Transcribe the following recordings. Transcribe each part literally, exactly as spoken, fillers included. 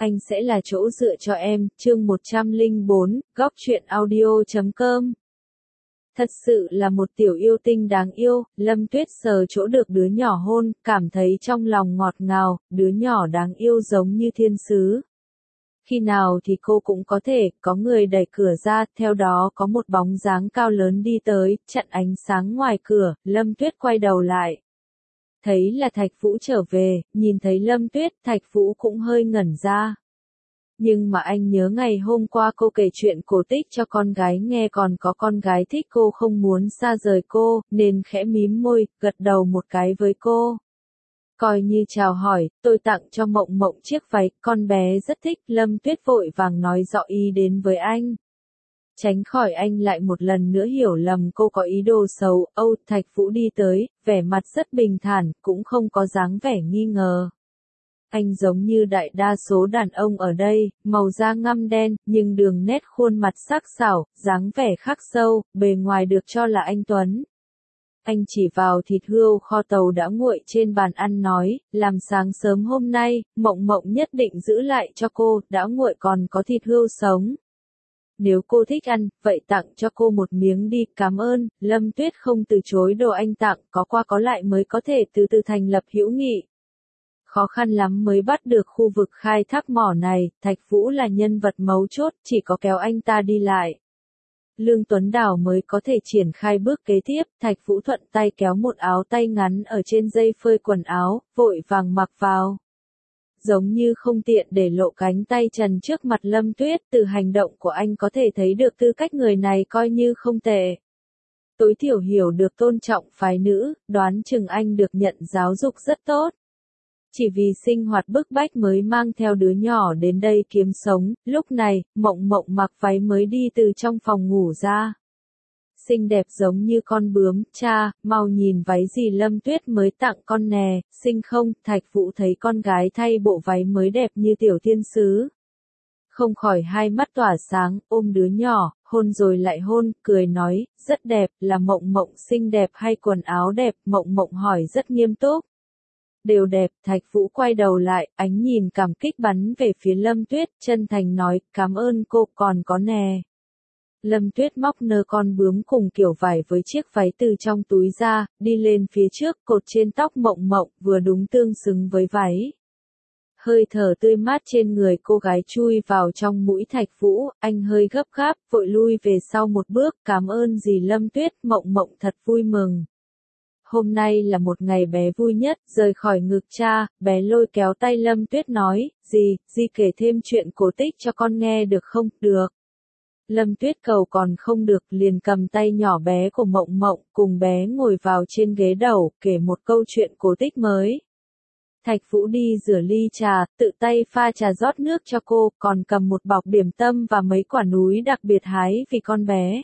Anh sẽ là chỗ dựa cho em, chương một trăm lẻ bốn, góc truyện audio chấm com. Thật sự là một tiểu yêu tinh đáng yêu, Lâm Tuyết sờ chỗ được đứa nhỏ hôn, cảm thấy trong lòng ngọt ngào, đứa nhỏ đáng yêu giống như thiên sứ. Khi nào thì cô cũng có thể, có người đẩy cửa ra, theo đó có một bóng dáng cao lớn đi tới, chặn ánh sáng ngoài cửa, Lâm Tuyết quay đầu lại. Thấy là Thạch Vũ trở về, nhìn thấy Lâm Tuyết, Thạch Vũ cũng hơi ngẩn ra. Nhưng mà anh nhớ ngày hôm qua cô kể chuyện cổ tích cho con gái nghe, còn có con gái thích cô không muốn xa rời cô, nên khẽ mím môi, gật đầu một cái với cô. Coi như chào hỏi, tôi tặng cho Mộng Mộng chiếc váy, con bé rất thích, Lâm Tuyết vội vàng nói rõ ý đến với anh. Tránh khỏi anh lại một lần nữa hiểu lầm cô có ý đồ xấu, Âu, Thạch Vũ đi tới, vẻ mặt rất bình thản, cũng không có dáng vẻ nghi ngờ. Anh giống như đại đa số đàn ông ở đây, màu da ngăm đen, nhưng đường nét khuôn mặt sắc sảo, dáng vẻ khắc sâu, bề ngoài được cho là anh Tuấn. Anh chỉ vào thịt hươu kho tàu đã nguội trên bàn ăn nói, làm sáng sớm hôm nay, Mộng Mộng nhất định giữ lại cho cô, đã nguội còn có thịt hươu sống. Nếu cô thích ăn, vậy tặng cho cô một miếng đi, cảm ơn. Lâm Tuyết không từ chối đồ anh tặng, có qua có lại mới có thể từ từ thành lập hữu nghị. Khó khăn lắm mới bắt được khu vực khai thác mỏ này, Thạch Vũ là nhân vật mấu chốt, chỉ có kéo anh ta đi lại. Lương Tuấn Đào mới có thể triển khai bước kế tiếp, Thạch Vũ thuận tay kéo một áo tay ngắn ở trên dây phơi quần áo, vội vàng mặc vào. Giống như không tiện để lộ cánh tay trần trước mặt Lâm Tuyết, từ hành động của anh có thể thấy được tư cách người này coi như không tệ. Tối thiểu hiểu được tôn trọng phái nữ, đoán chừng anh được nhận giáo dục rất tốt. Chỉ vì sinh hoạt bức bách mới mang theo đứa nhỏ đến đây kiếm sống, lúc này, Mộng Mộng mặc váy mới đi từ trong phòng ngủ ra. Xinh đẹp giống như con bướm, cha, mau nhìn váy gì Lâm Tuyết mới tặng con nè, xinh không, Thạch Vũ thấy con gái thay bộ váy mới đẹp như tiểu thiên sứ. Không khỏi hai mắt tỏa sáng, ôm đứa nhỏ, hôn rồi lại hôn, cười nói, rất đẹp, là Mộng Mộng xinh đẹp hay quần áo đẹp, Mộng Mộng hỏi rất nghiêm túc. Đều đẹp, Thạch Vũ quay đầu lại, ánh nhìn cảm kích bắn về phía Lâm Tuyết, chân thành nói, cảm ơn cô, còn có nè. Lâm Tuyết móc nơ con bướm cùng kiểu vải với chiếc váy từ trong túi ra, đi lên phía trước, cột trên tóc Mộng Mộng, vừa đúng tương xứng với váy. Hơi thở tươi mát trên người cô gái chui vào trong mũi Thạch Vũ, anh hơi gấp gáp, vội lui về sau một bước, cảm ơn dì Lâm Tuyết, Mộng Mộng thật vui mừng. Hôm nay là một ngày bé vui nhất, rời khỏi ngực cha, bé lôi kéo tay Lâm Tuyết nói, dì, dì kể thêm chuyện cổ tích cho con nghe được không, được. Lâm Tuyết cầu còn không được, liền cầm tay nhỏ bé của Mộng Mộng, cùng bé ngồi vào trên ghế đầu, kể một câu chuyện cổ tích mới. Thạch Vũ đi rửa ly trà, tự tay pha trà rót nước cho cô, còn cầm một bọc điểm tâm và mấy quả núi đặc biệt hái vì con bé.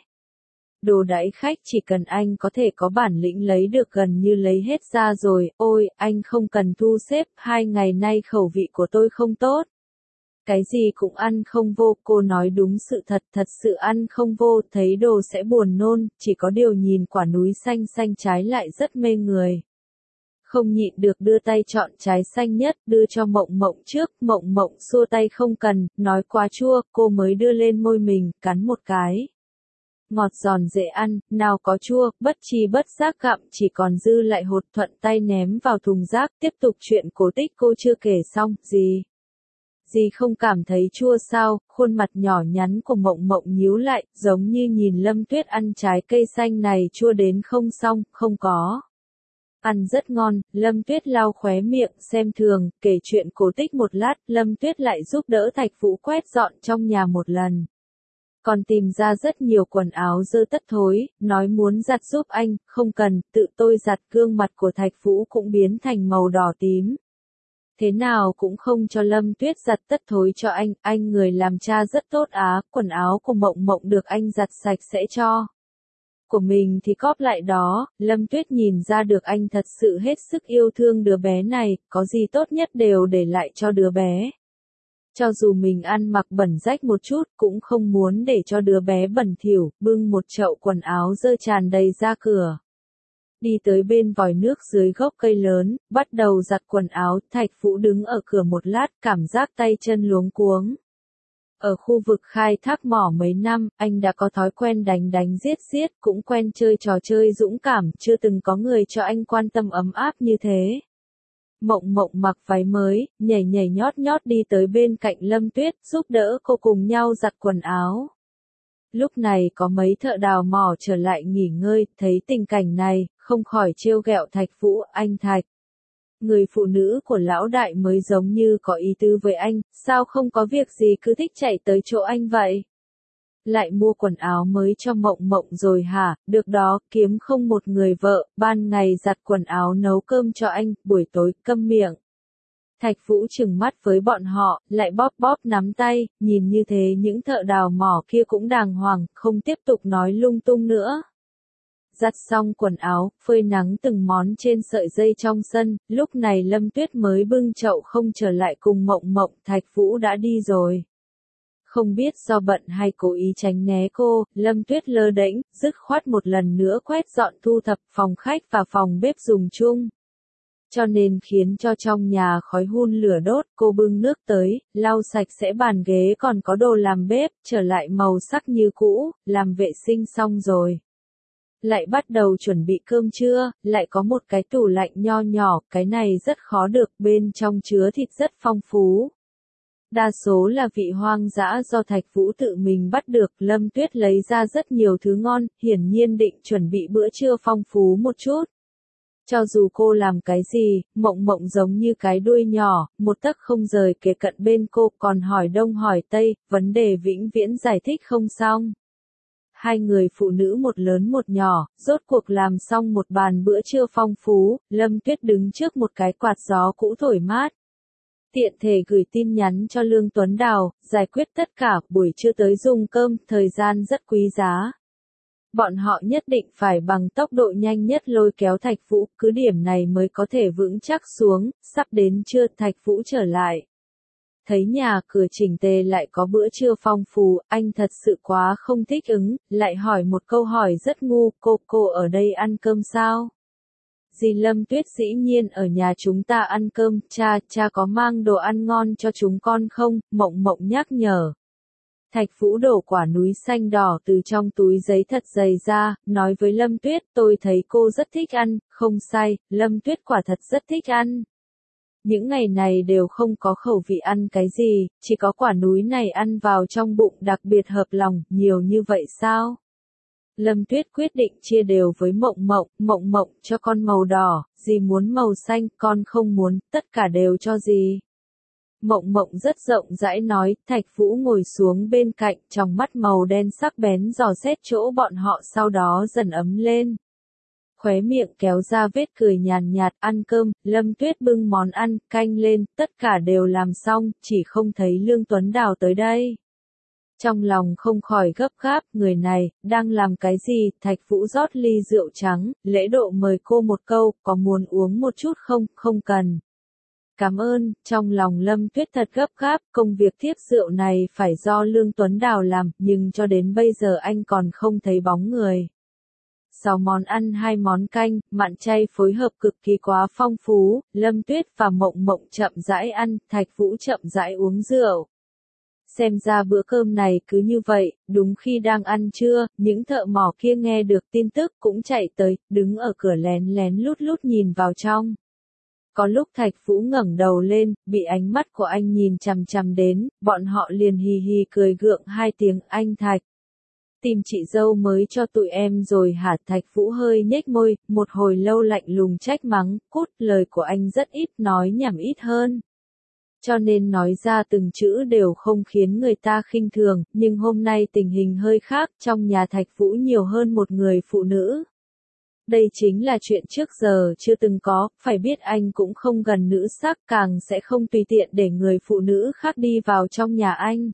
Đồ đãi khách chỉ cần anh có thể có bản lĩnh lấy được gần như lấy hết ra rồi, ôi, anh không cần thu xếp, hai ngày nay khẩu vị của tôi không tốt. Cái gì cũng ăn không vô, cô nói đúng sự thật, thật sự ăn không vô, thấy đồ sẽ buồn nôn, chỉ có điều nhìn quả núi xanh xanh trái lại rất mê người. Không nhịn được đưa tay chọn trái xanh nhất, đưa cho Mộng Mộng trước, Mộng Mộng xua tay không cần, nói quá chua, cô mới đưa lên môi mình, cắn một cái. Ngọt giòn dễ ăn, nào có chua, bất chi bất giác gặm, chỉ còn dư lại hột, thuận tay ném vào thùng rác, tiếp tục chuyện cổ tích cô chưa kể xong, gì? Dì không cảm thấy chua sao, khuôn mặt nhỏ nhắn của Mộng Mộng nhíu lại, giống như nhìn Lâm Tuyết ăn trái cây xanh này chua đến không xong, không có. Ăn rất ngon, Lâm Tuyết lau khóe miệng, xem thường, kể chuyện cổ tích một lát, Lâm Tuyết lại giúp đỡ Thạch Vũ quét dọn trong nhà một lần. Còn tìm ra rất nhiều quần áo dơ tất thối, nói muốn giặt giúp anh, không cần, tự tôi giặt, gương mặt của Thạch Vũ cũng biến thành màu đỏ tím. Thế nào cũng không cho Lâm Tuyết giặt tất thối cho anh, anh người làm cha rất tốt á, quần áo của Mộng Mộng được anh giặt sạch sẽ cho. Của mình thì cóp lại đó, Lâm Tuyết nhìn ra được anh thật sự hết sức yêu thương đứa bé này, có gì tốt nhất đều để lại cho đứa bé. Cho dù mình ăn mặc bẩn rách một chút, cũng không muốn để cho đứa bé bẩn thỉu, bưng một chậu quần áo dơ tràn đầy ra cửa. Đi tới bên vòi nước dưới gốc cây lớn, bắt đầu giặt quần áo, Thạch Vũ đứng ở cửa một lát, cảm giác tay chân luống cuống. Ở khu vực khai thác mỏ mấy năm, anh đã có thói quen đánh đánh giết giết, cũng quen chơi trò chơi dũng cảm, chưa từng có người cho anh quan tâm ấm áp như thế. Mộng Mộng mặc váy mới, nhảy nhảy nhót nhót đi tới bên cạnh Lâm Tuyết, giúp đỡ cô cùng nhau giặt quần áo. Lúc này có mấy thợ đào mỏ trở lại nghỉ ngơi, thấy tình cảnh này, không khỏi trêu ghẹo Thạch Vũ, anh Thạch. Người phụ nữ của lão đại mới giống như có ý tứ với anh, sao không có việc gì cứ thích chạy tới chỗ anh vậy? Lại mua quần áo mới cho Mộng Mộng rồi hả? Được đó, kiếm không một người vợ, ban ngày giặt quần áo nấu cơm cho anh, buổi tối câm miệng. Thạch Vũ trừng mắt với bọn họ, lại bóp bóp nắm tay, nhìn như thế những thợ đào mỏ kia cũng đàng hoàng, không tiếp tục nói lung tung nữa. Giặt xong quần áo, phơi nắng từng món trên sợi dây trong sân, lúc này Lâm Tuyết mới bưng chậu không trở lại cùng Mộng Mộng, Thạch Vũ đã đi rồi. Không biết do bận hay cố ý tránh né cô, Lâm Tuyết lơ đễnh, dứt khoát một lần nữa quét dọn thu thập phòng khách và phòng bếp dùng chung. Cho nên khiến cho trong nhà khói hun lửa đốt, cô bưng nước tới, lau sạch sẽ bàn ghế còn có đồ làm bếp, trở lại màu sắc như cũ, làm vệ sinh xong rồi. Lại bắt đầu chuẩn bị cơm trưa, lại có một cái tủ lạnh nho nhỏ, cái này rất khó được, bên trong chứa thịt rất phong phú. Đa số là vị hoang dã do Thạch Vũ tự mình bắt được, Lâm Tuyết lấy ra rất nhiều thứ ngon, hiển nhiên định chuẩn bị bữa trưa phong phú một chút. Cho dù cô làm cái gì, Mộng Mộng giống như cái đuôi nhỏ, một tấc không rời kề cận bên cô, còn hỏi đông hỏi tây, vấn đề vĩnh viễn giải thích không xong. Hai người phụ nữ một lớn một nhỏ, rốt cuộc làm xong một bàn bữa trưa phong phú, Lâm Tuyết đứng trước một cái quạt gió cũ thổi mát. Tiện thể gửi tin nhắn cho Lương Tuấn Đào, giải quyết tất cả, buổi trưa tới dùng cơm, thời gian rất quý giá. Bọn họ nhất định phải bằng tốc độ nhanh nhất lôi kéo Thạch Vũ, cứ điểm này mới có thể vững chắc xuống, sắp đến trưa Thạch Vũ trở lại. Thấy nhà cửa chỉnh tề lại có bữa trưa phong phú, anh thật sự quá không thích ứng, lại hỏi một câu hỏi rất ngu, cô, cô ở đây ăn cơm sao? Dì Lâm Tuyết dĩ nhiên ở nhà chúng ta ăn cơm, cha, cha có mang đồ ăn ngon cho chúng con không? Mộng Mộng nhắc nhở. Thạch Vũ đổ quả núi xanh đỏ từ trong túi giấy thật dày ra, nói với Lâm Tuyết, tôi thấy cô rất thích ăn, không sai, Lâm Tuyết quả thật rất thích ăn. Những ngày này đều không có khẩu vị ăn cái gì, chỉ có quả núi này ăn vào trong bụng đặc biệt hợp lòng, nhiều như vậy sao? Lâm Tuyết quyết định chia đều với Mộng Mộng, Mộng Mộng cho con màu đỏ, dì muốn màu xanh, con không muốn, tất cả đều cho dì. Mộng Mộng rất rộng rãi nói, Thạch Vũ ngồi xuống bên cạnh, trong mắt màu đen sắc bén dò xét chỗ bọn họ sau đó dần ấm lên. Khóe miệng kéo ra vết cười nhàn nhạt, ăn cơm, Lâm Tuyết bưng món ăn, canh lên, tất cả đều làm xong, chỉ không thấy Lương Tuấn Đào tới đây. Trong lòng không khỏi gấp gáp, người này, đang làm cái gì, Thạch Vũ rót ly rượu trắng, lễ độ mời cô một câu, có muốn uống một chút không, không cần. Cảm ơn, trong lòng Lâm Tuyết thật gấp gáp, công việc tiếp rượu này phải do Lương Tuấn Đào làm, nhưng cho đến bây giờ anh còn không thấy bóng người. Sáu món ăn hai món canh, mặn chay phối hợp cực kỳ quá phong phú, Lâm Tuyết và Mộng Mộng chậm rãi ăn, Thạch Vũ chậm rãi uống rượu. Xem ra bữa cơm này cứ như vậy, đúng khi đang ăn trưa, những thợ mỏ kia nghe được tin tức cũng chạy tới, đứng ở cửa lén lén lút lút nhìn vào trong. Có lúc Thạch Vũ ngẩng đầu lên, bị ánh mắt của anh nhìn chằm chằm đến, bọn họ liền hì hì cười gượng hai tiếng, anh Thạch. Tìm chị dâu mới cho tụi em rồi hả? Thạch Vũ hơi nhếch môi, một hồi lâu lạnh lùng trách mắng, cút, lời của anh rất ít, nói nhảm ít hơn. Cho nên nói ra từng chữ đều không khiến người ta khinh thường, nhưng hôm nay tình hình hơi khác, trong nhà Thạch Vũ nhiều hơn một người phụ nữ. Đây chính là chuyện trước giờ chưa từng có, phải biết anh cũng không gần nữ sắc, càng sẽ không tùy tiện để người phụ nữ khác đi vào trong nhà anh.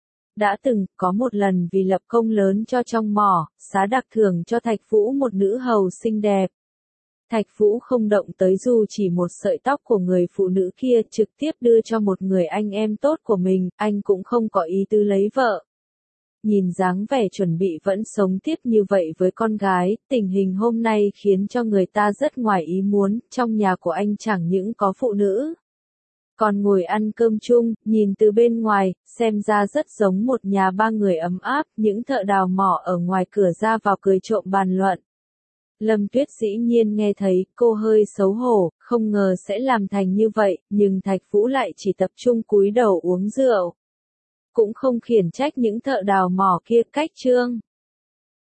Đã từng, có một lần vì lập công lớn cho trong mỏ, xá đặc thưởng cho Thạch Vũ một nữ hầu xinh đẹp. Thạch Vũ không động tới dù chỉ một sợi tóc của người phụ nữ kia, trực tiếp đưa cho một người anh em tốt của mình, anh cũng không có ý tứ lấy vợ. nhìn dáng vẻ chuẩn bị vẫn sống tiếp như vậy với con gái, tình hình hôm nay khiến cho người ta rất ngoài ý muốn, trong nhà của anh chẳng những có phụ nữ. Còn ngồi ăn cơm chung, nhìn từ bên ngoài, xem ra rất giống một nhà ba người ấm áp, những thợ đào mỏ ở ngoài cửa ra vào cười trộm bàn luận. Lâm Tuyết dĩ nhiên nghe thấy, cô hơi xấu hổ, không ngờ sẽ làm thành như vậy, nhưng Thạch Vũ lại chỉ tập trung cúi đầu uống rượu. Cũng không khiển trách những thợ đào mỏ kia cách trương.